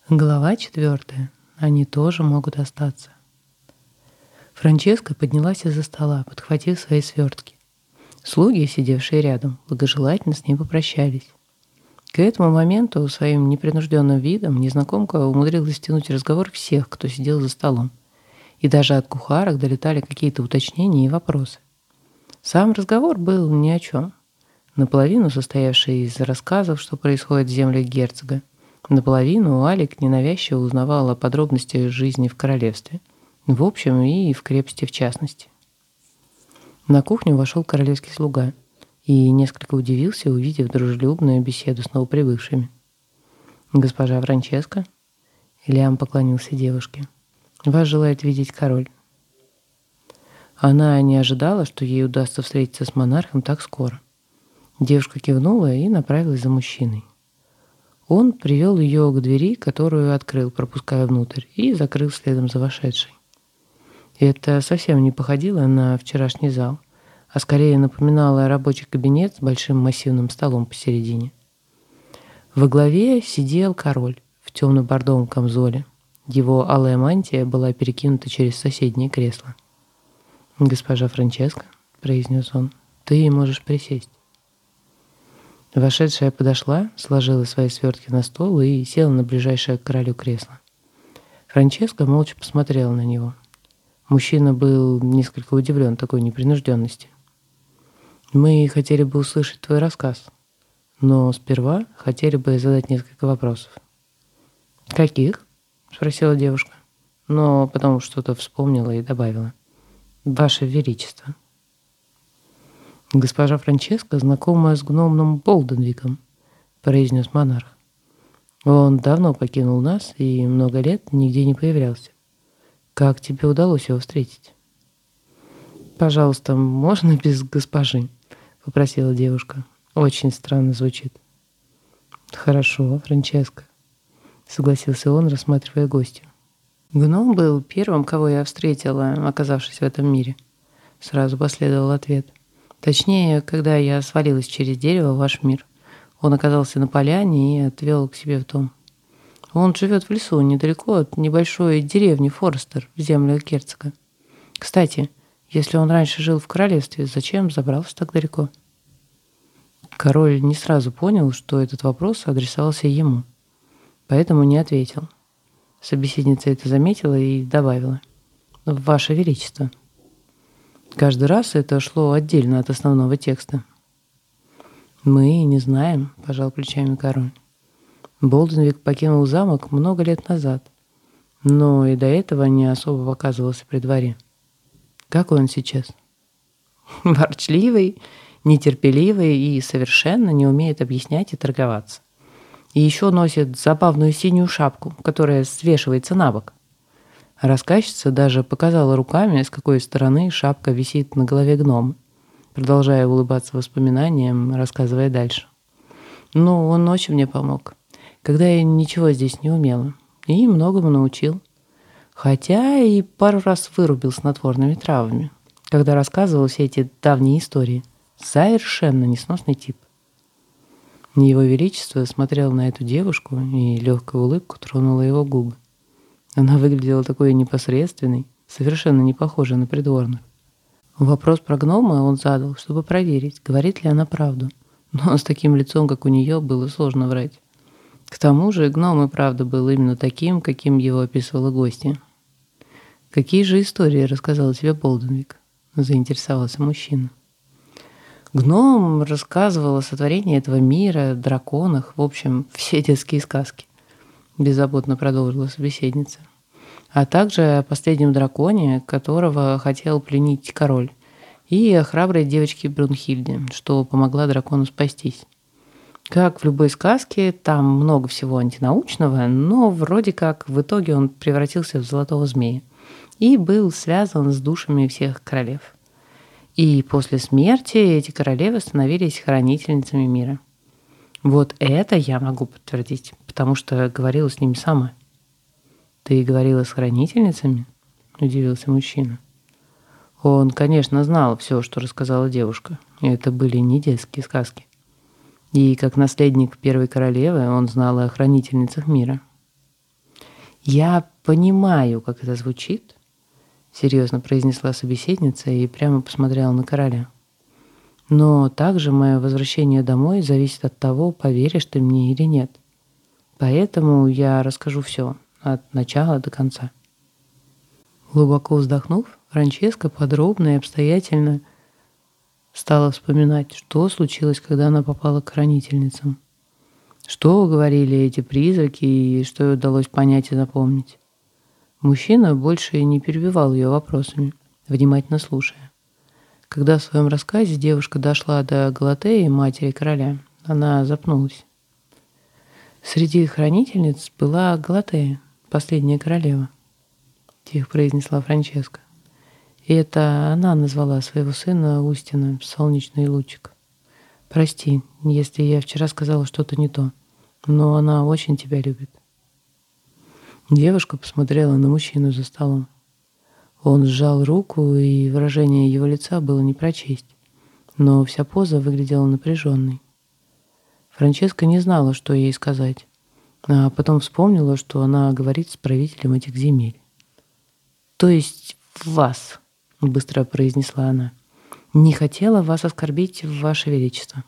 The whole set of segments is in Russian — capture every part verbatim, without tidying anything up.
Глава четвертая. Они тоже могут остаться. Франческа поднялась из-за стола, подхватив свои свертки. Слуги, сидевшие рядом, благожелательно с ней попрощались. К этому моменту своим непринужденным видом незнакомка умудрилась втянуть в разговор всех, кто сидел за столом. И даже от кухарок долетали какие-то уточнения и вопросы. Сам разговор был ни о чем. Наполовину состоявший из рассказов, что происходит в землях герцога. Наполовину Алик ненавязчиво узнавал о подробностях жизни в королевстве. В общем, и в крепости в частности. На кухню вошел королевский слуга и несколько удивился, увидев дружелюбную беседу с новоприбывшими. «Госпожа Франческа?» Лиам поклонился девушке. «Вас желает видеть король». Она не ожидала, что ей удастся встретиться с монархом так скоро. Девушка кивнула и направилась за мужчиной. Он привел ее к двери, которую открыл, пропуская внутрь, и закрыл следом за вошедшей. Это совсем не походило на вчерашний зал, а скорее напоминало рабочий кабинет с большим массивным столом посередине. Во главе сидел король в темно-бордовом камзоле. Его алая мантия была перекинута через соседнее кресло. «Госпожа Франческа», — произнес он, — «ты можешь присесть». Вошедшая подошла, сложила свои свертки на стол и села на ближайшее к королю кресло. Франческа молча посмотрела на него. Мужчина был несколько удивлен такой непринужденности. «Мы хотели бы услышать твой рассказ, но сперва хотели бы задать несколько вопросов». «Каких?» — спросила девушка, но потом что-то вспомнила и добавила. «Ваше Величество». «Госпожа Франческа знакома с гномом Болденвиком», — произнес монарх. «Он давно покинул нас и много лет нигде не появлялся. Как тебе удалось его встретить?» «Пожалуйста, можно без госпожи?» — попросила девушка. «Очень странно звучит». «Хорошо, Франческа», — согласился он, рассматривая гостью. «Гном был первым, кого я встретила, оказавшись в этом мире», — сразу последовал ответ. «Точнее, когда я свалилась через дерево в ваш мир. Он оказался на поляне и отвел к себе в дом. Он живет в лесу, недалеко от небольшой деревни Форестер в землях герцога. Кстати, если он раньше жил в королевстве, зачем забрался так далеко?» Король не сразу понял, что этот вопрос адресовался ему, поэтому не ответил. Собеседница это заметила и добавила: «Ваше Величество». Каждый раз это шло отдельно от основного текста. «Мы не знаем», — пожал плечами король. «Болденвик покинул замок много лет назад, но и до этого не особо показывался при дворе. Какой он сейчас?» «Ворчливый, нетерпеливый и совершенно не умеет объяснять и торговаться. И еще носит забавную синюю шапку, которая свешивается на бок». Рассказчица даже показала руками, с какой стороны шапка висит на голове гнома, продолжая улыбаться воспоминаниям, рассказывая дальше. «Ну, он очень мне помог, когда я ничего здесь не умела, и многому научил. Хотя и пару раз вырубил снотворными травами, когда рассказывал все эти давние истории. Совершенно несносный тип». Его Величество смотрел на эту девушку, и легкая улыбка тронула его губы. Она выглядела такой непосредственной, совершенно не похожей на придворных. Вопрос про гнома он задал, чтобы проверить, говорит ли она правду. Но с таким лицом, как у нее, было сложно врать. К тому же гном и правда был именно таким, каким его описывала гостья. «Какие же истории рассказал тебе Болденвик?» – заинтересовался мужчина. Гном рассказывал о сотворении этого мира, драконах, в общем, все детские сказки. Беззаботно продолжила собеседница. А также о последнем драконе, которого хотел пленить король, и о храброй девочке Брунхильде, что помогла дракону спастись. Как в любой сказке, там много всего антинаучного, но вроде как в итоге он превратился в золотого змея и был связан с душами всех королев. И после смерти эти королевы становились хранительницами мира. Вот это я могу подтвердить, потому что говорила с ними сама. «Ты говорила с хранительницами?» – удивился мужчина. Он, конечно, знал все, что рассказала девушка. Это были не детские сказки. И как наследник первой королевы он знал о хранительницах мира. «Я понимаю, как это звучит», — серьезно произнесла собеседница и прямо посмотрела на короля. «Но также мое возвращение домой зависит от того, поверишь ты мне или нет. Поэтому я расскажу все, от начала до конца». Глубоко вздохнув, Франческа подробно и обстоятельно стала вспоминать, что случилось, когда она попала к хранительницам. Что говорили эти призраки и что ей удалось понять и запомнить. Мужчина больше не перебивал ее вопросами, внимательно слушая. Когда в своем рассказе девушка дошла до Галатеи, матери короля, она запнулась. «Среди хранительниц была Галатея, последняя королева», — тихо произнесла Франческа. «И это она назвала своего сына Устина, солнечный лучик. Прости, если я вчера сказала что-то не то, но она очень тебя любит». Девушка посмотрела на мужчину за столом. Он сжал руку, и выражение его лица было не прочесть, но вся поза выглядела напряженной. Франческа не знала, что ей сказать, а потом вспомнила, что она говорит с правителем этих земель. «То есть вас», — быстро произнесла она, — «не хотела вас оскорбить, Ваше Величество».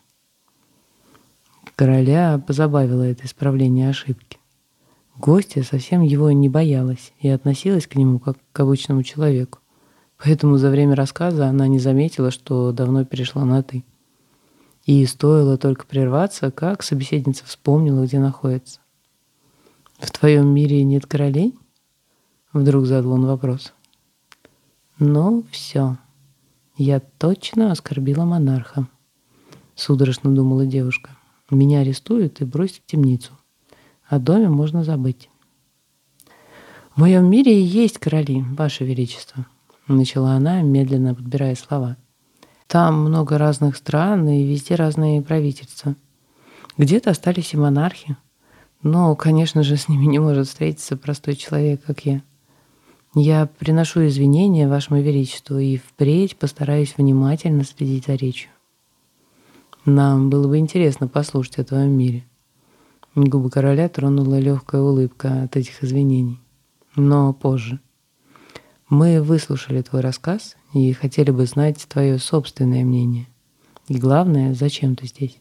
Короля позабавило это исправление ошибки. Гостья совсем его не боялась и относилась к нему как к обычному человеку, поэтому за время рассказа она не заметила, что давно перешла на «ты». И стоило только прерваться, как собеседница вспомнила, где находится. «В твоем мире нет королей?» — вдруг задал он вопрос. «Ну, все. Я точно оскорбила монарха», — судорожно думала девушка. «Меня арестуют и бросят в темницу. О доме можно забыть». «В моем мире есть короли, Ваше Величество», — начала она, медленно подбирая слова. «Там много разных стран и везде разные правительства. Где-то остались и монархи. Но, конечно же, с ними не может встретиться простой человек, как я. Я приношу извинения Вашему Величеству и впредь постараюсь внимательно следить за речью. Нам было бы интересно послушать о твоем мире». Губы короля тронула легкая улыбка от этих извинений. «Но позже. Мы выслушали твой рассказ и хотели бы знать твое собственное мнение. И главное, зачем ты здесь?»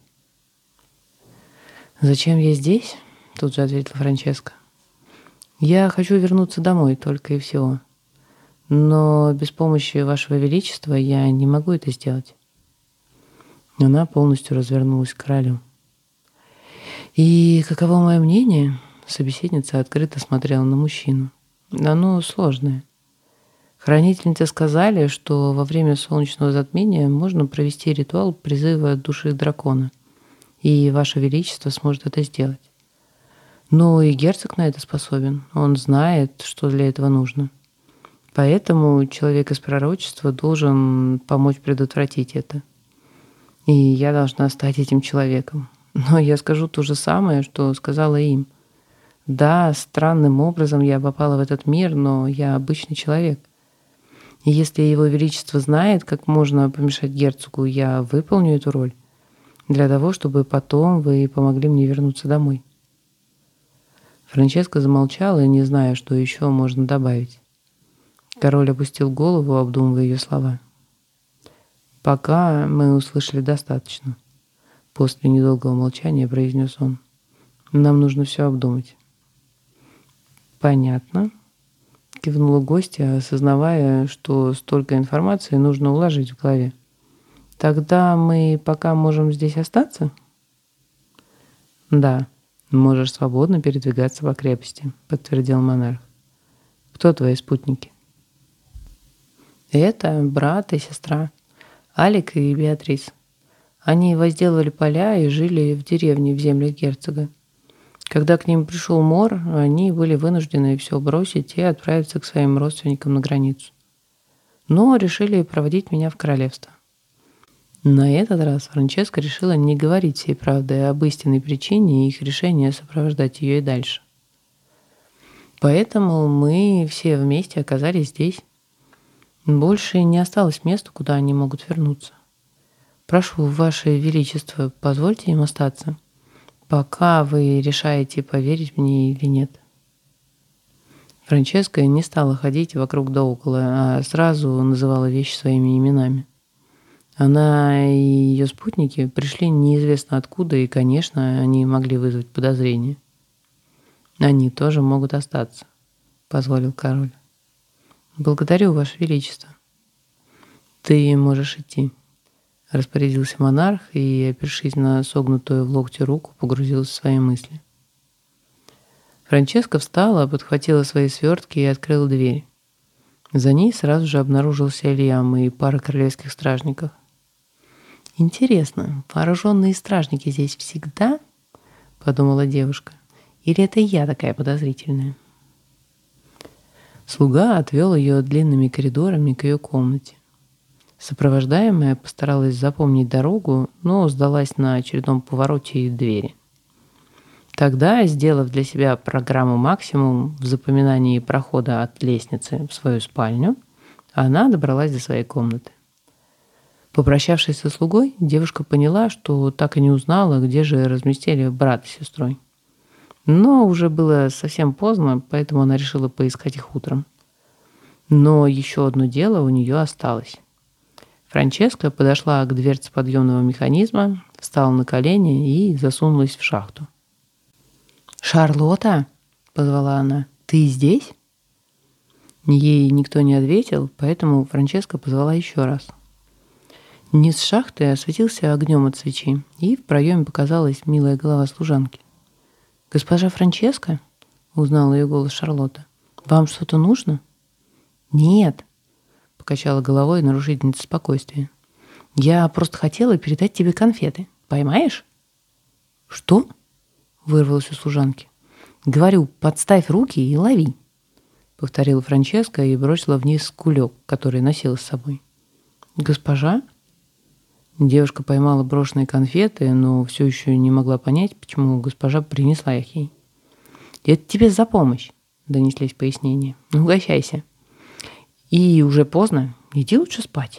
«Зачем я здесь?» — тут же ответила Франческа. «Я хочу вернуться домой, только и всего. Но без помощи Вашего Величества я не могу это сделать». Она полностью развернулась к королю. «И каково мое мнение?» — собеседница открыто смотрела на мужчину. «Оно сложное. Хранительницы сказали, что во время солнечного затмения можно провести ритуал призыва души дракона, и Ваше Величество сможет это сделать. Но и герцог на это способен. Он знает, что для этого нужно. Поэтому человек из пророчества должен помочь предотвратить это. И я должна стать этим человеком. Но я скажу то же самое, что сказала им. Да, странным образом я попала в этот мир, но я обычный человек. И если Его Величество знает, как можно помешать герцогу, я выполню эту роль для того, чтобы потом вы помогли мне вернуться домой». Франческа замолчала, не зная, что еще можно добавить. Король опустил голову, обдумывая ее слова. «Пока мы услышали достаточно», — после недолгого молчания произнес он. «Нам нужно все обдумать». «Понятно», — кивнула гостья, осознавая, что столько информации нужно уложить в голове. «Тогда мы пока можем здесь остаться?» «Да, можешь свободно передвигаться по крепости», — подтвердил монарх. «Кто твои спутники?» «Это брат и сестра, Алик и Беатрис. Они возделывали поля и жили в деревне в землях герцога. Когда к ним пришел мор, они были вынуждены все бросить и отправиться к своим родственникам на границу. Но решили проводить меня в королевство». На этот раз Франческа решила не говорить всей правды об истинной причине и их решения сопровождать ее и дальше. «Поэтому мы все вместе оказались здесь. Больше не осталось места, куда они могут вернуться. Прошу, Ваше Величество, позвольте им остаться, пока вы решаете, поверить мне или нет». Франческа не стала ходить вокруг да около, а сразу называла вещи своими именами. Она и ее спутники пришли неизвестно откуда, и, конечно, они могли вызвать подозрения. «Они тоже могут остаться», — позволил король. «Благодарю, Ваше Величество». «Ты можешь идти», — распорядился монарх и, опершись на согнутую в локте руку, погрузился в свои мысли. Франческа встала, подхватила свои свертки и открыла дверь. За ней сразу же обнаружился Ильям и пара королевских стражников. «Интересно, вооруженные стражники здесь всегда?» — подумала девушка. «Или это я такая подозрительная?» Слуга отвел ее длинными коридорами к ее комнате. Сопровождаемая постаралась запомнить дорогу, но сдалась на очередном повороте двери. Тогда, сделав для себя программу «Максимум» в запоминании прохода от лестницы в свою спальню, она добралась до своей комнаты. Попрощавшись со слугой, девушка поняла, что так и не узнала, где же разместили брат с сестрой. Но уже было совсем поздно, поэтому она решила поискать их утром. Но еще одно дело у нее осталось. Франческа подошла к дверце подъемного механизма, встала на колени и засунулась в шахту. «Шарлотта!» — позвала она. «Ты здесь?» Ей никто не ответил, поэтому Франческа позвала еще раз. Низ шахты осветился огнем от свечи, и в проеме показалась милая голова служанки. «Госпожа Франческа?» — узнала ее голос Шарлотта. «Вам что-то нужно?» «Нет», — покачала головой нарушительница спокойствия. «Я просто хотела передать тебе конфеты. Поймаешь?» «Что?» — вырвалось у служанки. «Говорю, подставь руки и лови», — повторила Франческа и бросила вниз кулек, который носила с собой. «Госпожа?» Девушка поймала брошенные конфеты, но все еще не могла понять, почему госпожа принесла их ей. «Это тебе за помощь», — донеслись пояснения. «Угощайся. И уже поздно. Иди лучше спать».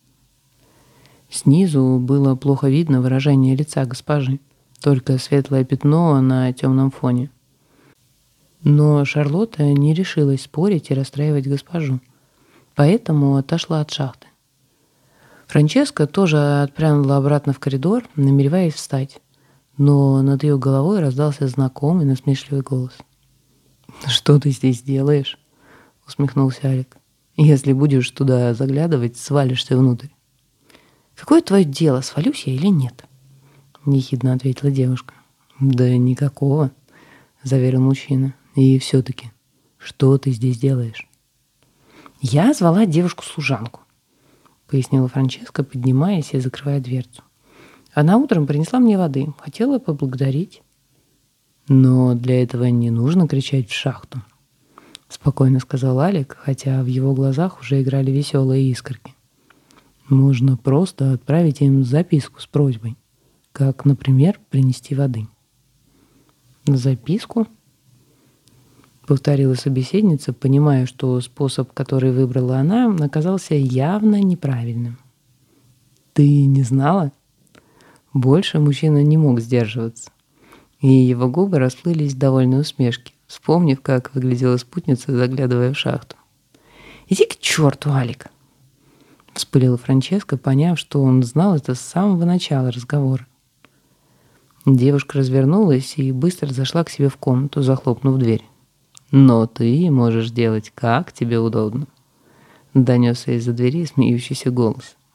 Снизу было плохо видно выражение лица госпожи, только светлое пятно на темном фоне. Но Шарлотта не решилась спорить и расстраивать госпожу, поэтому отошла от шахты. Франческа тоже отпрянула обратно в коридор, намереваясь встать, но над ее головой раздался знакомый насмешливый голос. «Что ты здесь делаешь?» — усмехнулся Алик. «Если будешь туда заглядывать, свалишься внутрь». «Какое твое дело, свалюсь я или нет?» — ехидно ответила девушка. «Да никакого», — заверил мужчина. «И все-таки, что ты здесь делаешь?» «Я звала девушку-служанку», — пояснила Франческа, поднимаясь и закрывая дверцу. «Она утром принесла мне воды. Хотела поблагодарить». «Но для этого не нужно кричать в шахту», — спокойно сказал Алик, хотя в его глазах уже играли веселые искорки. «Можно просто отправить им записку с просьбой, как, например, принести воды». «Записку?» — повторила собеседница, понимая, что способ, который выбрала она, оказался явно неправильным. «Ты не знала?» Больше мужчина не мог сдерживаться, и его губы расплылись в довольной усмешке, вспомнив, как выглядела спутница, заглядывая в шахту. «Иди к черту, Алик!» — вспылила Франческа, поняв, что он знал это с самого начала разговора. Девушка развернулась и быстро зашла к себе в комнату, захлопнув дверь. «Но ты можешь делать, как тебе удобно», — донесся из-за двери смеющийся голос.